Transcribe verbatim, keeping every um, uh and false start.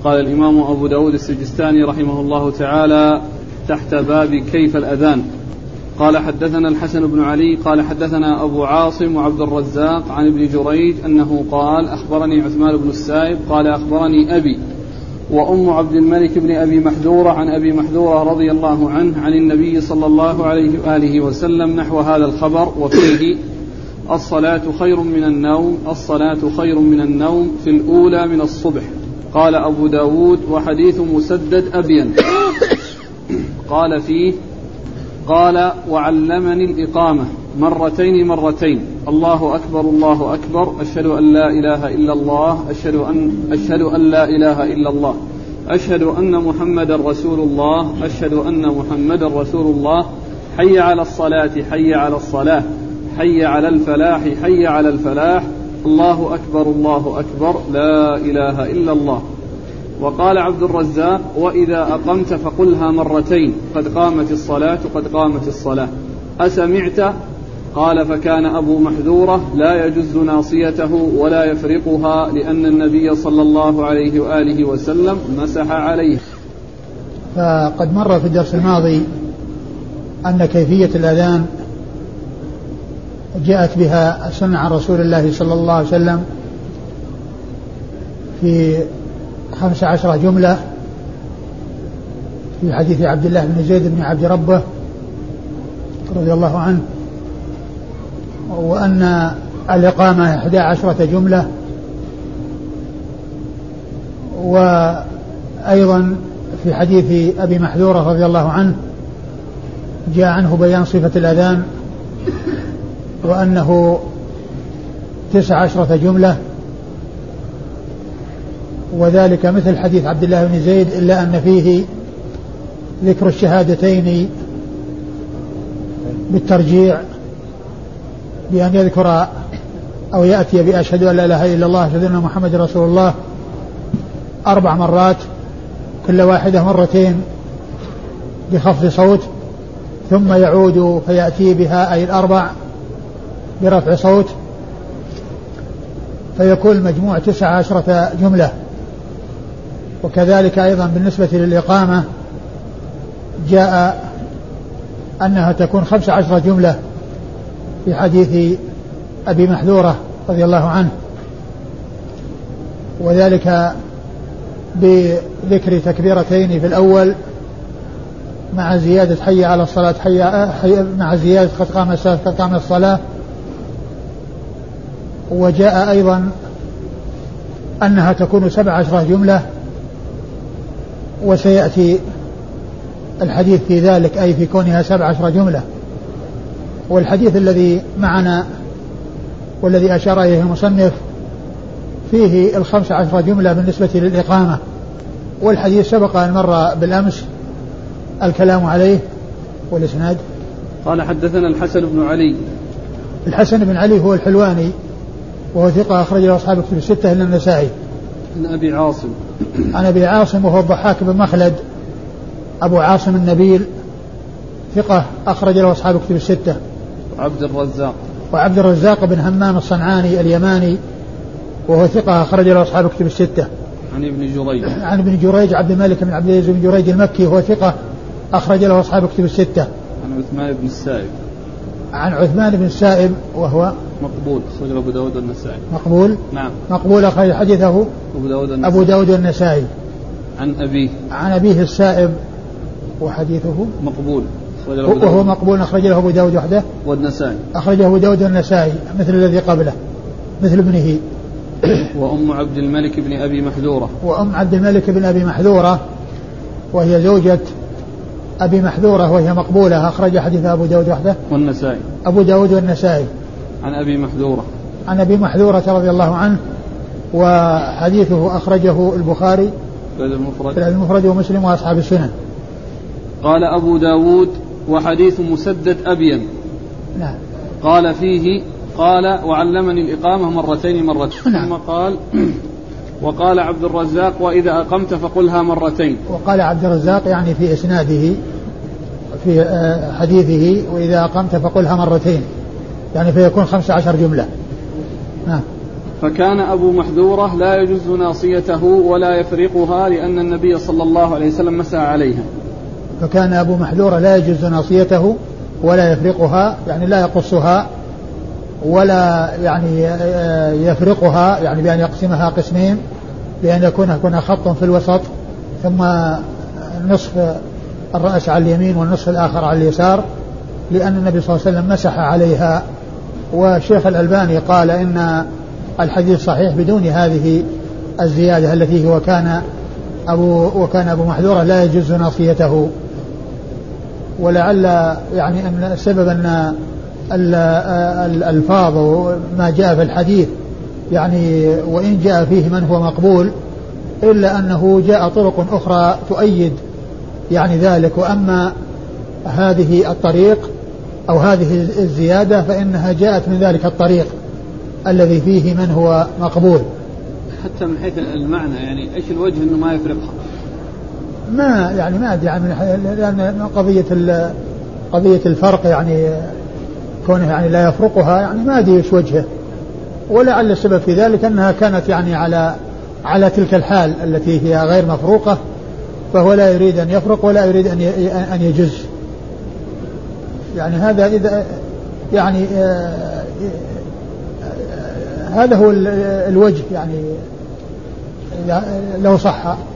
قال الإمام أبو داود السجستاني رحمه الله تعالى تحت باب كيف الأذان. قال حدثنا الحسن بن علي قال حدثنا أبو عاصم وعبد الرزاق عن ابن جريج أنه قال أخبرني عثمان بن السائب قال أخبرني أبي وأم عبد الملك بن أبي محذورة عن أبي محذورة رضي الله عنه عن النبي صلى الله عليه وآله وسلم نحو هذا الخبر وفيه الصلاة خير من النوم الصلاة خير من النوم في الأولى من الصبح. قال أبو داود وحديث مسدد أبين. قال فيه قال وعلمني الإقامة مرتين مرتين الله أكبر الله أكبر أشهد أن لا إله إلا الله أشهد أن, أشهد أن لا إله إلا الله أشهد أن محمد رسول الله أشهد أن محمد رسول الله حي على الصلاة حي على الصلاة حي على الفلاح حي على الفلاح الله أكبر الله أكبر لا إله إلا الله. وقال عبد الرزاق وإذا أقمت فقلها مرتين قد قامت الصلاة قد قامت الصلاة أسمعت؟ قال فكان أبو محذورة لا يجز ناصيته ولا يفرقها لأن النبي صلى الله عليه وآله وسلم مسح عليه. فقد مر في الدرس الماضي أن كيفية الأذان جاءت بها السنة عن رسول الله صلى الله عليه وسلم في خمس عشرة جملة في حديث عبد الله بن زيد بن عبد ربه رضي الله عنه، وأن الإقامة إحدى عشرة جملة، وأيضا في حديث أبي محذورة رضي الله عنه جاء عنه بيان صفة الأذان وأنه تسع عشرة جملة، وذلك مثل حديث عبد الله بن زيد إلا أن فيه ذكر الشهادتين بالترجيع بأن يذكر أو يأتي بأشهد أن لا إله إلا الله أشهد أن محمد رسول الله أربع مرات كل واحدة مرتين بخفض صوت، ثم يعود فيأتي بها أي الأربع برفع صوت، فيكون المجموع تسع عشرة جملة. وكذلك أيضا بالنسبة للإقامة جاء أنها تكون خمس عشرة جملة في حديث أبي محذورة رضي الله عنه، وذلك بذكر تكبيرتين في الأول مع زيادة حي على الصلاة حي, حي مع زيادة قد قام الصلاة قد قام الصلاة. وجاء أيضا أنها تكون سبع عشرة جملة، وسيأتي الحديث في ذلك أي في كونها سبع عشرة جملة. والحديث الذي معنا والذي أشار إليه المصنف فيه الخمس عشرة جملة بالنسبة للإقامة، والحديث سبق أن مر بالأمس الكلام عليه. والإسناد قال حدثنا الحسن بن علي. الحسن بن علي هو الحلواني وهو ثقة أخرج له أصحاب الكتب الستة إلا النسائي. عن أبي عاصم. عن أبي عاصم وهو الضحاك بن مخلد أبو عاصم النبيل ثقة أخرج له أصحاب الكتب الستة. وعبد الرزاق. وعبد الرزاق بن همام الصنعاني اليماني وهو ثقة أخرج له أصحاب الكتب الستة. عن ابن جريج. عن ابن جريج عبد الملك بن عبد العزيز بن جريج المكي وهو ثقة أخرج له أصحاب الكتب الستة. عن عثمان بن السائب. عن عثمان بن السائب وهو مقبول أخرج له أبو داود النسائي. مقبول. نعم. مقبول أخرج حديثه أبو داود النسائي. أبو داود النسائي. عن أبيه. عن أبيه السائب وحديثه مقبول وهو مقبول أخرج له أبو داود وحده والنسائي. أخرجه أبو داود النسائي مثل الذي قبله مثل ابنه. وأم عبد الملك بن أبي محذورة. وأم عبد الملك بن أبي محذورة وهي زوجة أبي محذورة وهي مقبولة أخرج حديث أبو داود وحده والنسائي. أبو داود والنسائي. عن أبي محذورة. عن أبي محذورة رضي الله عنه وحديثه أخرجه البخاري في المفرد. المفرد ومسلم وأصحاب السنن. قال أبو داود وحديث مسدد أبين. نعم. قال فيه قال وعلمني الإقامة مرتين مرتين. نعم. ثم قال وقال عبد الرزاق وإذا أقمت فقلها مرتين. وقال عبد الرزاق يعني في إسناده في حديثه وإذا أقمت فقلها مرتين يعني فيكون خمس عشر جملة. نعم. فكان أبو محذورة لا يجز ناصيته ولا يفرقها لأن النبي صلى الله عليه وسلم مسح عليها. فكان أبو محذورة لا يجز ناصيته ولا يفرقها يعني لا يقصها ولا يعني يفرقها يعني بأن يقسمها قسمين بأن يكون هنا خط في الوسط ثم نصف الرأس على اليمين والنصف الآخر على اليسار لأن النبي صلى الله عليه وسلم مسح عليها. والشيخ الألباني قال إن الحديث صحيح بدون هذه الزيادة التي هو كان أبو وكان أبو محذورة لا يجوز ناصيته. ولعل يعني أن السبب أن الألفاظ وما جاء في الحديث يعني وإن جاء فيه من هو مقبول إلا أنه جاء طرق أخرى تؤيد يعني ذلك. وأما هذه الطريق أو هذه الزيادة فإنها جاءت من ذلك الطريق الذي فيه من هو مقبول. حتى من حيث المعنى يعني إيش الوجه إنه ما يفرقها؟ ما يعني ما أدري يعني لأن قضية قضية الفرق يعني كونه يعني لا يفرقها يعني ما أدري إيش وجهه. ولعل السبب في ذلك أنها كانت يعني على على تلك الحال التي هي غير مفروقة فهو لا يريد أن يفرق ولا يريد أن أن يجز. يعني هذا إذا يعني آه هذا هو الوجه يعني لو صح